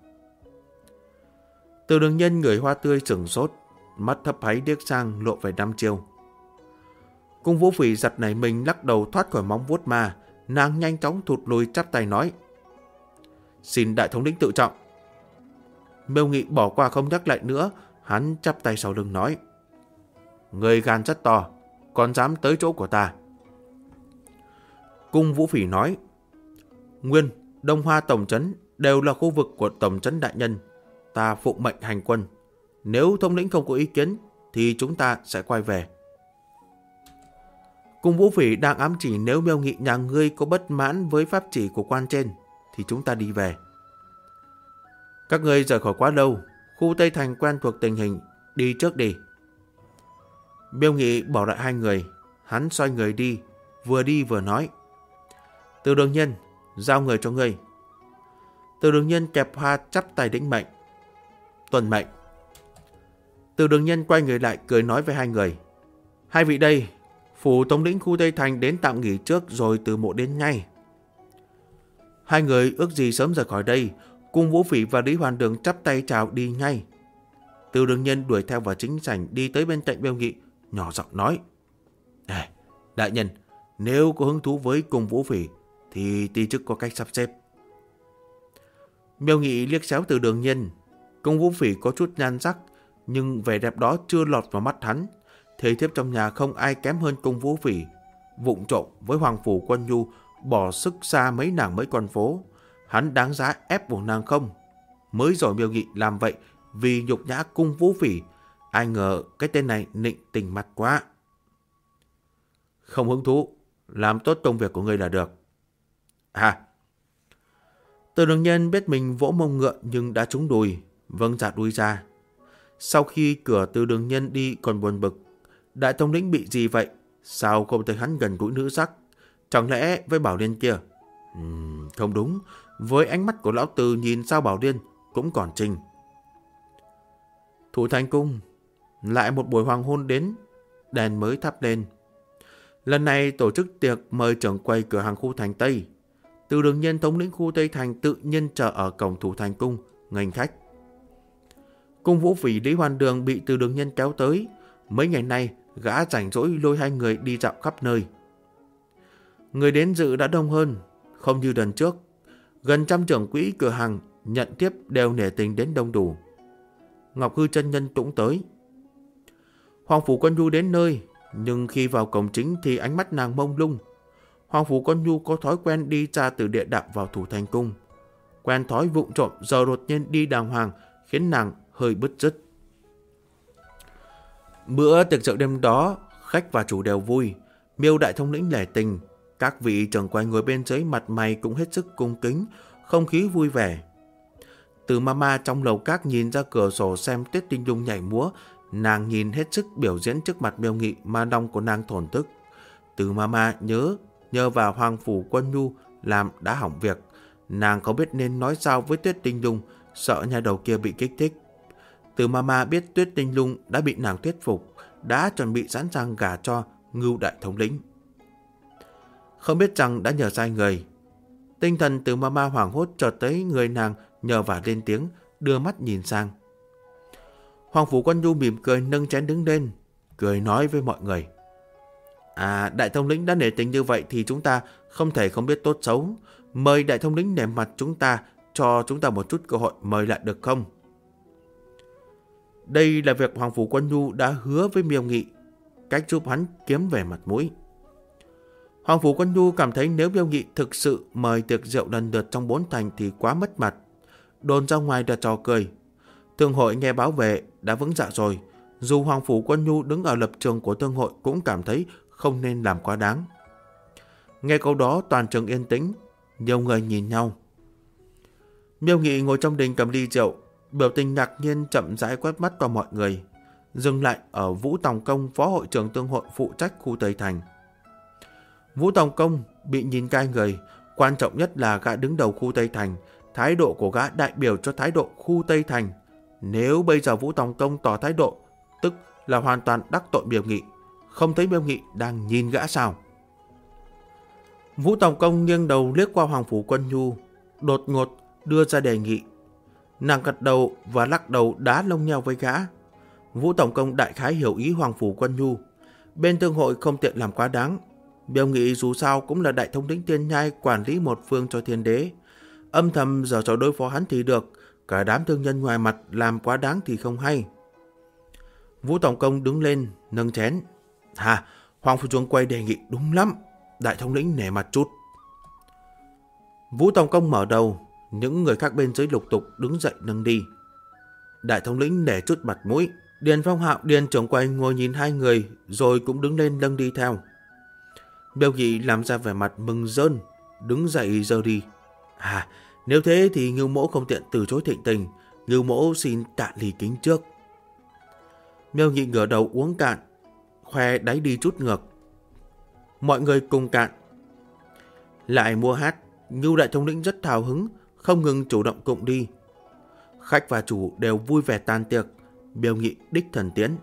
Từ Đường Nhân người hoa tươi sửng sốt, mắt thấp háy điếc sang lộ về đăm chiêu. Cung Vũ Phỉ giật nảy mình lắc đầu thoát khỏi móng vuốt ma, nàng nhanh chóng thụt lùi chắp tay nói. Xin đại thống lĩnh tự trọng. Miêu Nghị bỏ qua không nhắc lại nữa, hắn chắp tay sau lưng nói. Người gan rất to, còn dám tới chỗ của ta. Cung Vũ Phỉ nói. Nguyên, Đông Hoa tổng trấn đều là khu vực của tổng trấn đại nhân. Ta phụng mệnh hành quân. Nếu thống lĩnh không có ý kiến thì chúng ta sẽ quay về. Cung Vũ Phỉ đang ám chỉ nếu Miêu Nghị nhà ngươi có bất mãn với pháp chỉ của quan trên thì chúng ta đi về. Các ngươi rời khỏi quá lâu, khu Tây Thành quen thuộc tình hình, đi trước đi. Miêu Nghị bỏ lại hai người, hắn xoay người đi vừa nói. Từ Đường Nhân, giao người cho ngươi. Từ Đường Nhân kẹp hoa chắp tay đĩnh mệnh. Tuân mệnh. Từ Đường Nhân quay người lại cười nói với hai người. Hai vị đây, phủ thống lĩnh khu Tây Thành đến tạm nghỉ trước rồi từ mộ đến ngay. Hai người ước gì sớm rời khỏi đây. Cung Vũ Phỉ và Lý Hoàn Đường chắp tay chào đi ngay. Từ Đường Nhân đuổi theo vào chính sảnh, đi tới bên cạnh Miêu Nghị, nhỏ giọng nói. Đại nhân, nếu có hứng thú với Cung Vũ Phỉ thì ty chức có cách sắp xếp. Miêu Nghị liếc xéo Từ Đường Nhân. Cung Vũ Phỉ có chút nhan sắc, nhưng vẻ đẹp đó chưa lọt vào mắt hắn. Thế thiếp trong nhà không ai kém hơn Cung Vũ Phỉ. Vụng trộm với Hoàng Phủ Quân Nhu, bỏ sức xa mấy nàng mấy con phố. Hắn đáng giá ép buộc nàng không? Mới rồi Miêu Nghị làm vậy vì nhục nhã Cung Vũ Phỉ. Ai ngờ cái tên này nịnh tình mặt quá. Không hứng thú, làm tốt công việc của ngươi là được. Từ Đường Nhân biết mình vỗ mông ngựa nhưng đã trúng đùi, vâng dạ đuôi ra. Sau khi cửa Từ Đường Nhân đi còn buồn bực. Đại thống lĩnh bị gì vậy? Sao không thấy hắn gần gũi nữ sắc? Chẳng lẽ với Bảo Liên kia? Không đúng, với ánh mắt của lão Từ nhìn sao Bảo Liên cũng còn trinh. Thủ Thành Cung, lại một buổi hoàng hôn đến, đèn mới thắp lên. Lần này tổ chức tiệc mời trưởng quầy cửa hàng khu Thành Tây. Từ Đường Nhân thống lĩnh khu Tây Thành tự nhiên chờ ở cổng Thủ Thành Cung nghênh khách. Cung Vũ Phỉ, Lý Hoàn Đường bị Từ Đường Nhân kéo tới. Mấy ngày nay gã rảnh rỗi lôi hai người đi dạo khắp nơi. Người đến dự đã đông hơn, không như lần trước. Gần trăm trưởng quỹ cửa hàng nhận tiếp đều nể tình đến đông đủ. Ngọc Hư chân nhân cũng tới. Hoàng Phủ Quân Nhu đến nơi, nhưng khi vào cổng chính thì ánh mắt nàng mông lung. Hoàng Phủ Quân Nhu có thói quen đi ra từ địa đạo vào Thủ Thành Cung. Quen thói vụng trộm giờ đột nhiên đi đàng hoàng khiến nàng hơi bứt rứt. Bữa tiệc rượu đêm đó, khách và chủ đều vui. Miêu đại thống lĩnh lẻ tình, các vị trưởng quầy ngồi bên dưới mặt mày cũng hết sức cung kính, không khí vui vẻ. Từ Mama trong lầu các nhìn ra cửa sổ xem Tuyết Tinh Lung nhảy múa, Nàng nhìn hết sức biểu diễn trước mặt Miêu Nghị mà lòng của nàng thổn thức. Từ Mama nhờ vào Hoàng Phủ Quân Nhu làm đã hỏng việc. Nàng không biết nên nói sao với Tuyết Tinh Lung, sợ nhà đầu kia bị kích thích. Từ Mama biết Tuyết Tinh Lung đã bị nàng thuyết phục, đã chuẩn bị sẵn sàng gả cho Ngưu đại thống lĩnh. Không biết rằng đã nhờ sai người. Tinh thần Từ Mama hoảng hốt chợt tới người nàng, nhờ vả lên tiếng, đưa mắt nhìn sang. Hoàng Phủ Quân Nhu mỉm cười nâng chén đứng lên, cười nói với mọi người. Đại thống lĩnh đã nể tình như vậy thì chúng ta không thể không biết tốt xấu. Mời đại thống lĩnh nể mặt chúng ta, cho chúng ta một chút cơ hội mời lại được không? Đây là việc Hoàng Phủ Quân Nhu đã hứa với Miêu Nghị, cách giúp hắn kiếm về mặt mũi. Hoàng Phủ Quân Nhu cảm thấy nếu Miêu Nghị thực sự mời tiệc rượu lần lượt trong 4 thành thì quá mất mặt. Đồn ra ngoài là trò cười. Thương hội nghe báo về đã vững dạ rồi. Dù Hoàng Phủ Quân Nhu đứng ở lập trường của thương hội cũng cảm thấy không nên làm quá đáng. Nghe câu đó toàn trường yên tĩnh, nhiều người nhìn nhau. Miêu Nghị ngồi trong đình cầm ly rượu, biểu tình ngạc nhiên chậm rãi quét mắt qua mọi người, dừng lại ở Vũ Tòng Công, phó hội trưởng thương hội phụ trách khu Tây Thành. Vũ Tòng Công bị nhìn cai người, quan trọng nhất là gã đứng đầu khu Tây Thành, thái độ của gã đại biểu cho thái độ khu Tây Thành. Nếu bây giờ Vũ Tòng Công tỏ thái độ, tức là hoàn toàn đắc tội Miêu Nghị, không thấy Miêu Nghị đang nhìn gã sao? Vũ Tòng Công nghiêng đầu liếc qua Hoàng Phủ Quân Nhu, đột ngột đưa ra đề nghị. Nàng gật đầu và lắc đầu đá lông nhau với gã. Vũ Tổng Công đại khái hiểu ý Hoàng Phủ Quân Nhu. Bên thương hội không tiện làm quá đáng. Miêu Nghị dù sao cũng là đại thống lĩnh Thiên Nhai, quản lý một phương cho Thiên Đế. Âm thầm giờ cho đối phó hắn thì được, cả đám thương nhân ngoài mặt làm quá đáng thì không hay. Vũ Tổng Công đứng lên, nâng chén. Hoàng Phủ Chuông Quay đề nghị đúng lắm, đại thống lĩnh nể mặt chút. Vũ Tổng Công mở đầu, những người khác bên dưới lục tục đứng dậy nâng đi. Đại thống lĩnh nể chút mặt mũi. Điền Phong Hạo, Điền Trưởng Quay ngồi nhìn hai người, rồi cũng đứng lên nâng đi theo. Miêu Nghị làm ra vẻ mặt mừng rơn, đứng dậy giơ đi. Nếu thế thì Ngưu Mỗ không tiện từ chối thịnh tình, Ngưu Mỗ xin tạ ly kính trước. Miêu Nghị ngửa đầu uống cạn, khoe đáy đi chút ngược. Mọi người cùng cạn. Lại mua hát, Ngưu đại thống lĩnh rất hào hứng, không ngừng chủ động cụng đi. Khách và chủ đều vui vẻ tan tiệc, Miêu Nghị đích thần tiến.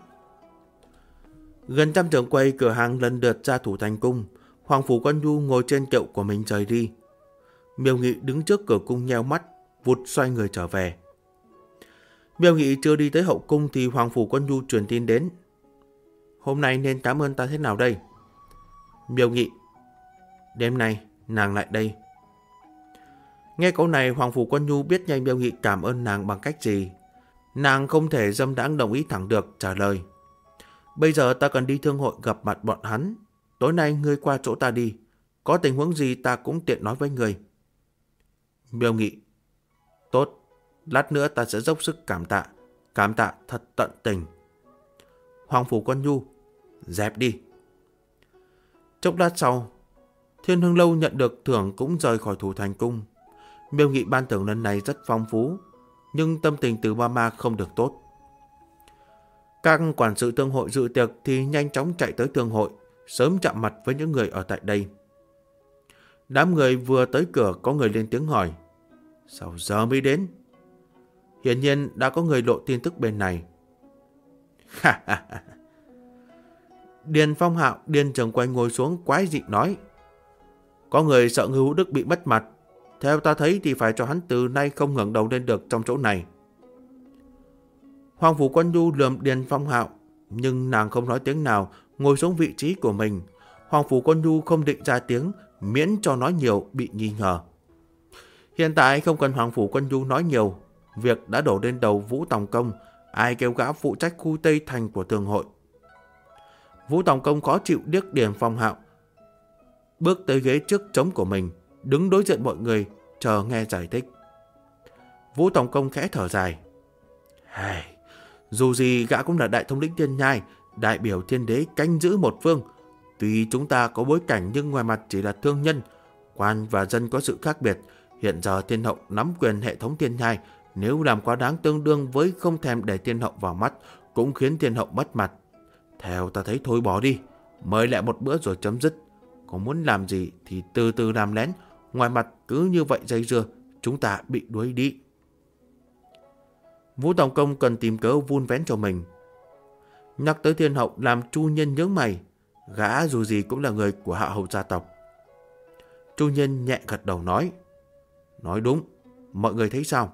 Gần trăm trưởng quay cửa hàng lần lượt ra thủ thành cung. Hoàng Phủ Quân Nhu ngồi trên kiệu của mình rời đi. Miêu Nghị đứng trước cửa cung nheo mắt, vụt xoay người trở về. Miêu Nghị chưa đi tới hậu cung thì Hoàng Phủ Quân Nhu truyền tin đến. Hôm nay nên cảm ơn ta thế nào đây? Miêu Nghị. Đêm nay nàng lại đây. Nghe câu này Hoàng Phủ Quân Nhu biết nhanh Miêu Nghị cảm ơn nàng bằng cách gì. Nàng không thể dâm đãng đồng ý thẳng được, trả lời. Bây giờ ta cần đi thương hội gặp mặt bọn hắn. Tối nay ngươi qua chỗ ta đi. Có tình huống gì ta cũng tiện nói với ngươi. Miêu Nghị. Tốt, lát nữa ta sẽ dốc sức cảm tạ. Cảm tạ thật tận tình. Hoàng Phủ Quân Nhu. Dẹp đi. Chốc lát sau, Thiên Hương Lâu nhận được thưởng cũng rời khỏi thủ thành cung. Miêu Nghị ban thưởng lần này rất phong phú, nhưng tâm tình Từ Mama không được tốt. Các quản sự thương hội dự tiệc thì nhanh chóng chạy tới thương hội, sớm chạm mặt với những người ở tại đây. Đám người vừa tới cửa có người lên tiếng hỏi. Sao giờ mới đến? Hiển nhiên đã có người lộ tin tức bên này. Điền Phong Hạo, Điền Trưởng Quay ngồi xuống quái dị nói. Có người sợ Ngưu Hữu Đức bị mất mặt. Theo ta thấy thì phải cho hắn từ nay không ngẩng đầu lên được trong chỗ này. Hoàng Phủ Quân Nhu lườm Điền Phong Hạo, nhưng nàng không nói tiếng nào, ngồi xuống vị trí của mình. Hoàng Phủ Quân Nhu không định ra tiếng, miễn cho nói nhiều bị nghi ngờ. Hiện tại không cần Hoàng Phủ Quân Nhu nói nhiều, việc đã đổ lên đầu Vũ Tòng Công, ai kêu gã phụ trách khu Tây Thành của thương hội. Vũ Tòng Công khó chịu điếc Điền Phong Hạo, bước tới ghế trước trống của mình, đứng đối diện mọi người, chờ nghe giải thích. Vũ Tòng Công khẽ thở dài. Dù gì gã cũng là đại thống lĩnh Thiên Nhai, đại biểu Thiên Đế canh giữ một phương. Tuy chúng ta có bối cảnh nhưng ngoài mặt chỉ là thương nhân, quan và dân có sự khác biệt. Hiện giờ Thiên Hậu nắm quyền hệ thống Thiên Nhai, nếu làm quá đáng tương đương với không thèm để Thiên Hậu vào mắt, cũng khiến thiên hậu mất mặt. Theo ta thấy thôi bỏ đi, mời lại một bữa rồi chấm dứt. Có muốn làm gì thì từ từ làm lén, ngoài mặt cứ như vậy dây dưa, chúng ta bị đuối đi. Vũ Tổng Công cần tìm cớ vun vén cho mình. Nhắc tới thiên hậu làm Chu Nhân nhướng mày, gã dù gì cũng là người của Hạ Hầu gia tộc. Chu Nhân nhẹ gật đầu nói đúng, mọi người thấy sao?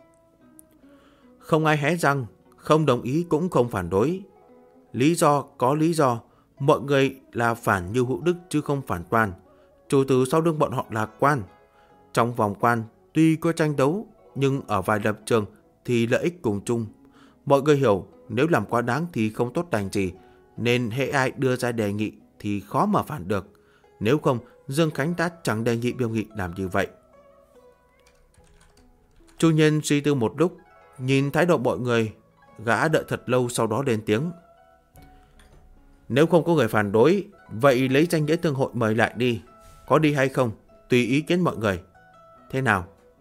Không ai hé răng, không đồng ý cũng không phản đối. Lý do có lý do, mọi người là phản Như Hữu Đức chứ không phản quan. Chủ tử sau lưng bọn họ là quan. Trong vòng quan tuy có tranh đấu, nhưng ở vài lập trường thì lợi ích cùng chung. Mọi người hiểu nếu làm quá đáng thì không tốt lành gì, nên hễ ai đưa ra đề nghị thì khó mà phản được. Nếu không, Dương Khánh đã chẳng đề nghị Miêu Nghị làm như vậy. Chu Nhân suy tư một lúc, nhìn thái độ mọi người, gã đợi thật lâu sau đó lên tiếng. Nếu không có người phản đối, vậy lấy danh nghĩa thương hội mời lại đi. Có đi hay không, tùy ý kiến mọi người. Thế nào?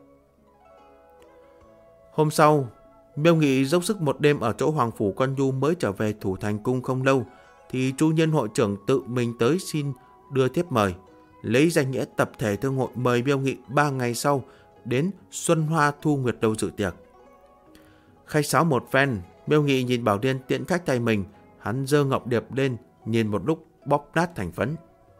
Hôm sau, Miêu Nghị dốc sức một đêm ở chỗ Hoàng Phủ Quan Nhu mới trở về Thủ Thành Cung không lâu, thì Chu Nhân hội trưởng tự mình tới xin đưa thiếp mời, lấy danh nghĩa tập thể thương hội mời Miêu Nghị 3 ngày sau đến Xuân Hoa Thu Nguyệt Lâu dự tiệc. Khách sáo một phen, Miêu Nghị nhìn Bảo Điên tiễn khách tay mình, hắn giơ ngọc điệp lên, nhìn một lúc bóp nát thành phấn.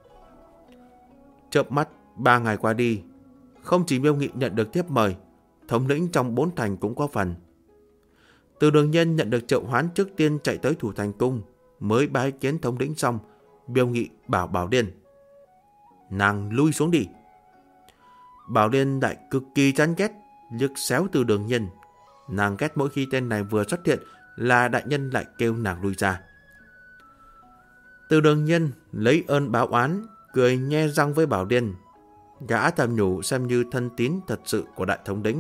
Chớp mắt 3 ngày qua đi, không chỉ Miêu Nghị nhận được thiếp mời, thống lĩnh trong 4 thành cũng có phần. Từ Đường Nhân nhận được triệu hoán trước tiên chạy tới Thủ Thành Cung, mới bái kiến thống lĩnh xong, Miêu Nghị bảo Bảo Điên: nàng lui xuống đi. Bảo Điên lại cực kỳ chán ghét, liếc xéo Từ Đường Nhân. Nàng ghét mỗi khi tên này vừa xuất hiện là đại nhân lại kêu nàng lui ra. Từ Đường Nhân lấy ơn báo oán, cười nhe răng với Bảo Điên. Gã thầm nhủ xem như thân tín thật sự của đại thống lĩnh.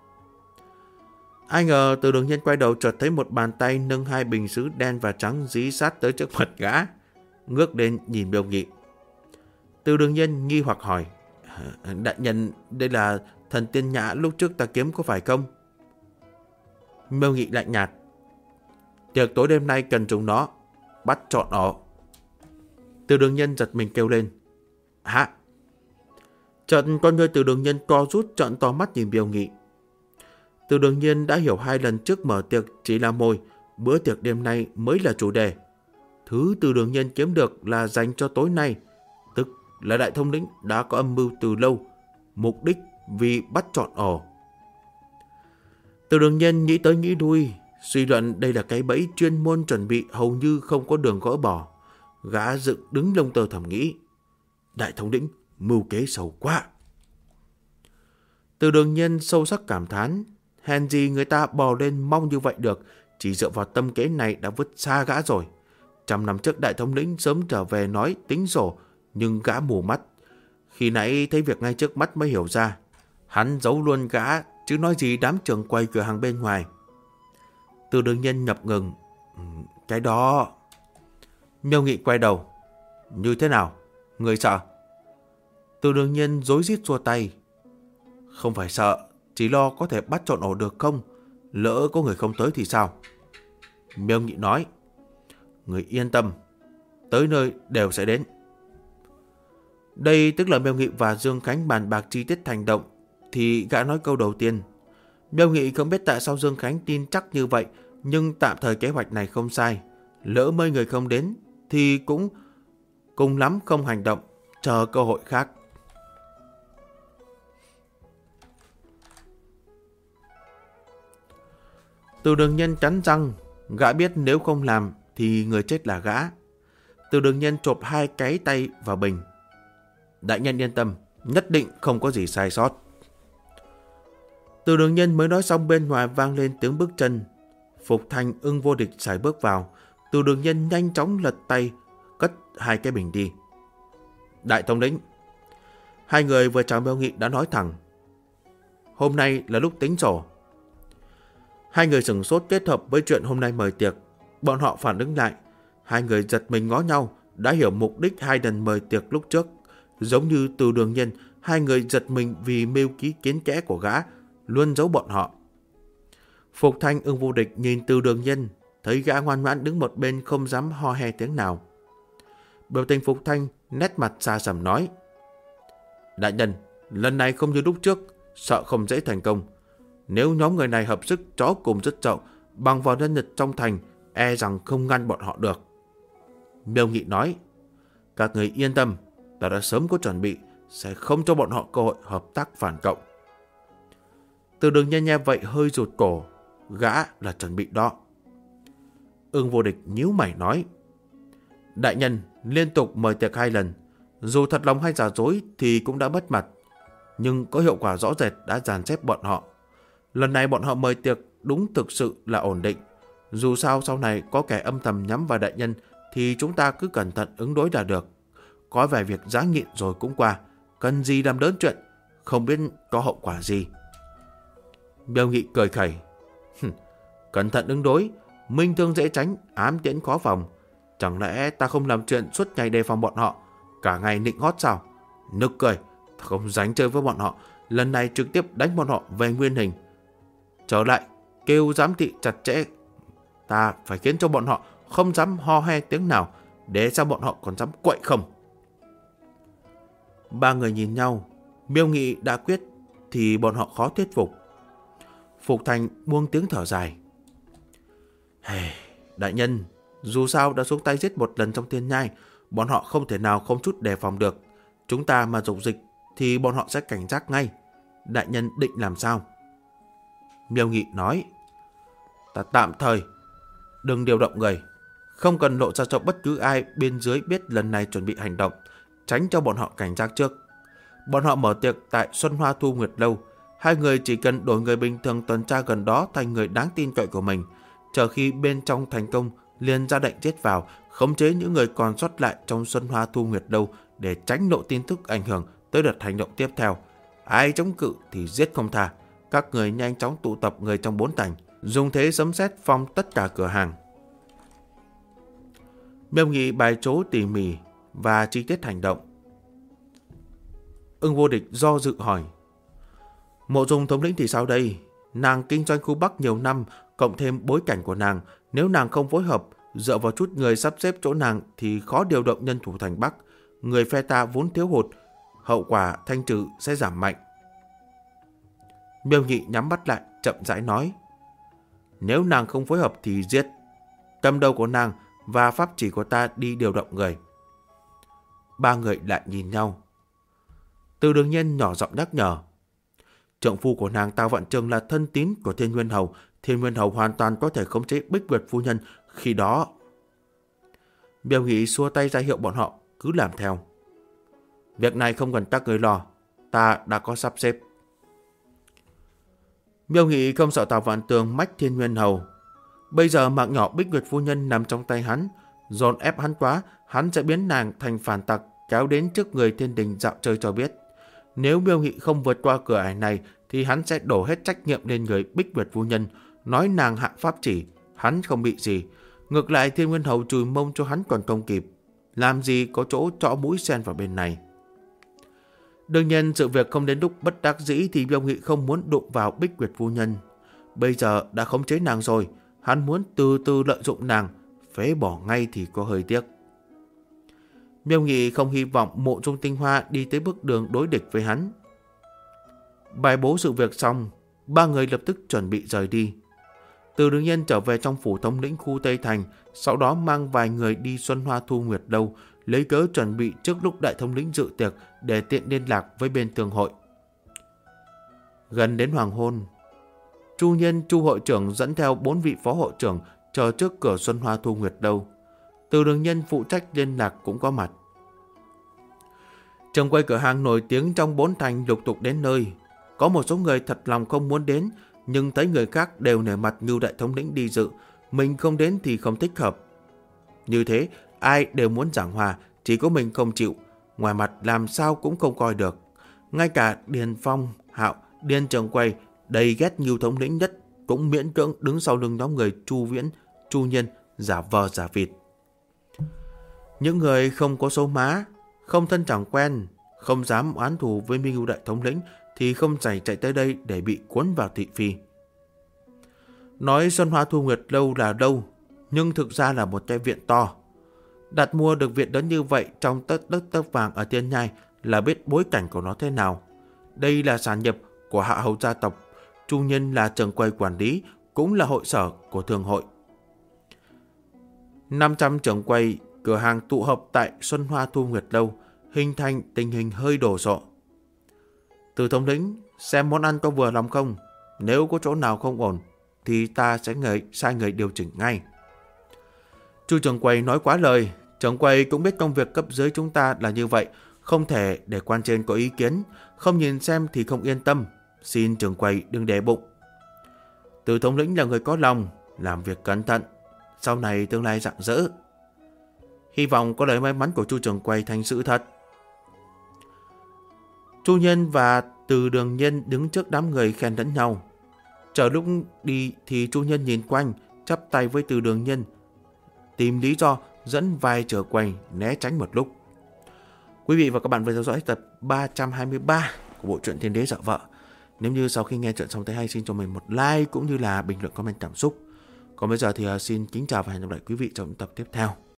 Ai ngờ Từ Đường Nhân quay đầu chợt thấy một bàn tay nâng 2 bình sứ đen và trắng dí sát tới trước mặt gã, ngước lên nhìn Miêu Nghị. Từ Đường Nhân nghi hoặc hỏi: đại nhân, đây là thần tiên nhã lúc trước ta kiếm có phải không? Miêu Nghị lạnh nhạt: tiệc tối đêm nay cần dùng nó, bắt trọn ổ. Từ Đường Nhân giật mình kêu lên: hả? Chợt con ngươi Từ Đường Nhân co rút, trợn to mắt nhìn Miêu Nghị. Từ Đường Nhân đã hiểu 2 lần trước mở tiệc chỉ là mồi, bữa tiệc đêm nay mới là chủ đề. Thứ Từ Đường Nhân kiếm được là dành cho tối nay, tức là đại thống lĩnh đã có âm mưu từ lâu, mục đích vì bắt trọn ổ. Từ Đường Nhân nghĩ tới nghĩ lui, suy luận đây là cái bẫy chuyên môn chuẩn bị hầu như không có đường gỡ bỏ. Gã dựng đứng lông tơ thầm nghĩ: đại thống lĩnh mưu kế sâu quá. Từ Đường Nhân sâu sắc cảm thán, hèn gì người ta bò lên mong như vậy được, chỉ dựa vào tâm kế này đã vứt xa gã rồi. 100 năm trước đại thống lĩnh sớm trở về nói tính sổ, nhưng gã mù mắt. Khi nãy thấy việc ngay trước mắt mới hiểu ra, hắn giấu luôn gã, chứ nói gì đám trưởng quầy cửa hàng bên ngoài. Từ Đường Nhân ngập ngừng: cái đó... Miêu Nghị quay đầu: như thế nào? Người sợ? Từ Đường Nhân rối rít xua tay: không phải sợ, chỉ lo có thể bắt trọn ổ được không? Lỡ có người không tới thì sao? Miêu Nghị nói: người yên tâm, tới nơi đều sẽ đến. Đây tức là Miêu Nghị và Dương Khánh bàn bạc chi tiết hành động, thì gã nói câu đầu tiên. Miêu Nghị không biết tại sao Dương Khánh tin chắc như vậy, nhưng tạm thời kế hoạch này không sai. Lỡ mấy người không đến thì cũng cùng lắm không hành động, chờ cơ hội khác. Từ Đường Nhân cắn răng, gã biết nếu không làm thì người chết là gã. Từ Đường Nhân chộp 2 cái tay vào bình: đại nhân yên tâm, nhất định không có gì sai sót. Từ Đường Nhân mới nói xong, bên ngoài vang lên tiếng bước chân. Phục Thành, Ưng Vô Địch sải bước vào. Từ Đường Nhân nhanh chóng lật tay, cất 2 cái bình đi. Đại thống lĩnh. 2 người vừa chào Miêu Nghị đã nói thẳng: hôm nay là lúc tính sổ. 2 người sửng sốt kết hợp với chuyện hôm nay mời tiệc. Bọn họ phản ứng lại. 2 người giật mình ngó nhau, đã hiểu mục đích 2 lần mời tiệc lúc trước. Giống như Từ Đường Nhân, 2 người giật mình vì mưu ký kiến kẽ của gã luôn giấu bọn họ. Phục Thanh, Ưng Vô Địch nhìn Từ Đường Nhân, thấy gã ngoan ngoãn đứng một bên không dám ho he tiếng nào. Biểu tình Phục Thanh nét mặt xa sầm nói: Đại nhân, lần này không như lúc trước, sợ không dễ thành công. Nếu nhóm người này hợp sức chó cùng rất chậu, bằng vào nhân lực trong thành, e rằng không ngăn bọn họ được. Miêu Nghị nói: Các người yên tâm, ta đã sớm có chuẩn bị, sẽ không cho bọn họ cơ hội hợp tác phản cộng. Từ Đường Nhân nghe vậy hơi rụt cổ, gã là chuẩn bị đó. Ưng Vô Địch nhíu mày nói: Đại nhân liên tục mời tiệc 2 lần, dù thật lòng hay giả dối thì cũng đã mất mặt, nhưng có hiệu quả rõ rệt đã dàn xếp bọn họ. Lần này bọn họ mời tiệc đúng thực sự là ổn định. Dù sao sau này có kẻ âm thầm nhắm vào đại nhân thì chúng ta cứ cẩn thận ứng đối là được. Có vài việc giá nhịn rồi cũng qua, cần gì làm lớn chuyện, không biết có hậu quả gì. Miêu Nghị cười khẩy: Cẩn thận ứng đối, minh thương dễ tránh, ám tiễn khó phòng. Chẳng lẽ ta không làm chuyện suốt ngày đề phòng bọn họ, cả ngày nịnh hót sao? Nực cười, ta không dám chơi với bọn họ, lần này trực tiếp đánh bọn họ về nguyên hình. Trở lại, kêu giám thị chặt chẽ. Ta phải khiến cho bọn họ không dám ho he tiếng nào, để sao bọn họ còn dám quậy không? Ba người nhìn nhau, Miêu Nghị đã quyết thì bọn họ khó thuyết phục. Phục Thành buông tiếng thở dài: Đại nhân, dù sao đã xuống tay giết một lần trong thiên nhai, bọn họ không thể nào không chút đề phòng được. Chúng ta mà dục dịch thì bọn họ sẽ cảnh giác ngay. Đại nhân định làm sao? Miêu Nghị nói: Ta tạm thời đừng điều động người, không cần lộ ra cho bất cứ ai bên dưới biết lần này chuẩn bị hành động, tránh cho bọn họ cảnh giác trước. Bọn họ mở tiệc tại Xuân Hoa Thu Nguyệt Lâu, 2 người chỉ cần đổi người bình thường tuần tra gần đó thành người đáng tin cậy của mình, chờ khi bên trong thành công liền ra lệnh giết vào, khống chế những người còn sót lại trong Xuân Hoa Thu Nguyệt Lâu để tránh lộ tin tức ảnh hưởng tới đợt hành động tiếp theo. Ai chống cự thì giết không tha. Các người nhanh chóng tụ tập người trong 4 thành, dùng thế sấm sét phong tất cả cửa hàng. Miêu Nghị bài trố tỉ mỉ và chi tiết hành động. Ưng Vô Địch do dự hỏi: Mộ Dung thống lĩnh thì sao đây? Nàng kinh doanh khu Bắc nhiều năm, cộng thêm bối cảnh của nàng, nếu nàng không phối hợp, dựa vào chút người sắp xếp chỗ nàng thì khó điều động nhân thủ thành Bắc. Người phe ta vốn thiếu hụt, hậu quả thanh trừ sẽ giảm mạnh. Miêu Nghị nhắm mắt lại, chậm rãi nói: Nếu nàng không phối hợp thì giết. Cầm đầu của nàng và pháp chỉ của ta đi điều động người. Ba người lại nhìn nhau. Từ Đường Nhân nhỏ giọng nhắc nhở: Trượng phu của nàng Tào Vạn Trường là thân tín của Thiên Nguyên Hầu. Thiên Nguyên Hầu hoàn toàn có thể khống chế Bích Nguyệt phu nhân khi đó. Miêu Nghị xua tay ra hiệu bọn họ cứ làm theo. Việc này không cần các người lo, ta đã có sắp xếp. Miêu Nghị không sợ Tào Vạn Tường mách Thiên Nguyên Hầu. Bây giờ mạng nhỏ Bích Nguyệt phu nhân nằm trong tay hắn, dồn ép hắn quá, hắn sẽ biến nàng thành phản tặc, kéo đến trước người thiên đình dạo chơi cho biết. Nếu Miêu Nghị không vượt qua cửa ải này thì hắn sẽ đổ hết trách nhiệm lên người Bích Nguyệt phu nhân, nói nàng hạ pháp chỉ, hắn không bị gì. Ngược lại Thiên Nguyên Hầu chùi mông cho hắn còn không kịp, làm gì có chỗ trõ mũi xen vào bên này. Đương nhiên sự việc không đến lúc bất đắc dĩ thì Miêu Nghị không muốn đụng vào Bích Nguyệt phu nhân. Bây giờ đã khống chế nàng rồi, hắn muốn từ từ lợi dụng nàng, phế bỏ ngay thì có hơi tiếc. Miêu Nghị không hy vọng Mộ Dung Tinh Hoa đi tới bước đường đối địch với hắn. Bài bố sự việc xong, ba người lập tức chuẩn bị rời đi. Từ Đường Nhân trở về trong phủ thống lĩnh khu Tây Thành, sau đó mang vài người đi Xuân Hoa Thu Nguyệt Lâu, lấy cớ chuẩn bị trước lúc đại thống lĩnh dự tiệc để tiện liên lạc với bên thương hội. Gần đến hoàng hôn, Chu Nhân Chu hội trưởng dẫn theo 4 vị phó hội trưởng chờ trước cửa Xuân Hoa Thu Nguyệt Lâu. Từ Đường Nhân phụ trách liên lạc cũng có mặt. Trường quay cửa hàng nổi tiếng trong 4 thành lục tục đến nơi. Có một số người thật lòng không muốn đến, nhưng thấy người khác đều nể mặt Ngưu đại thống lĩnh đi dự, mình không đến thì không thích hợp. Như thế, ai đều muốn giảng hòa, chỉ có mình không chịu, ngoài mặt làm sao cũng không coi được. Ngay cả Điền Phong, Hạo, Điền Trường Quay đầy ghét Ngưu thống lĩnh nhất cũng miễn cưỡng đứng sau lưng nhóm người Chu Viễn, Chu Nhân giả vờ giả vịt. Những người không có số má, không thân chẳng quen, không dám oán thù với Ngưu đại thống lĩnh thì không chạy tới đây để bị cuốn vào thị phi. Nói Xuân Hoa Thu Nguyệt Lâu là đâu, nhưng thực ra là một cái viện to. Đặt mua được viện lớn như vậy trong tất đất tấc vàng ở Tiên Nhai là biết bối cảnh của nó thế nào. Đây là sản nghiệp của hạ hầu gia tộc. Chu Nhân là trưởng quầy quản lý, cũng là hội sở của thương hội. 500 trưởng quầy cửa hàng tụ hợp tại Xuân Hoa Thu Nguyệt Lâu, hình thành tình hình hơi đồ sộ. Từ thống lĩnh, xem món ăn có vừa lòng không? Nếu có chỗ nào không ổn, thì ta sẽ sai người điều chỉnh ngay. Chu trưởng quầy nói quá lời. Trưởng quầy cũng biết công việc cấp dưới chúng ta là như vậy, không thể để quan trên có ý kiến, không nhìn xem thì không yên tâm. Xin trưởng quầy đừng để bụng. Từ thống lĩnh là người có lòng, làm việc cẩn thận, sau này tương lai rạng rỡ. Hy vọng có lời may mắn của Chu trưởng quầy thành sự thật. Chu Nhân và Từ Đường Nhân đứng trước đám người khen lẫn nhau. Chờ lúc đi thì Chu Nhân nhìn quanh, chắp tay với Từ Đường Nhân, tìm lý do dẫn vai trở quầy né tránh một lúc. Quý vị và các bạn vừa theo dõi tập 323 của bộ truyện Thiên Đế Dợ Vợ. Nếu như sau khi nghe chuyện xong thấy hay, xin cho mình một like cũng như là bình luận comment cảm xúc. Còn bây giờ thì xin kính chào và hẹn gặp lại quý vị trong tập tiếp theo.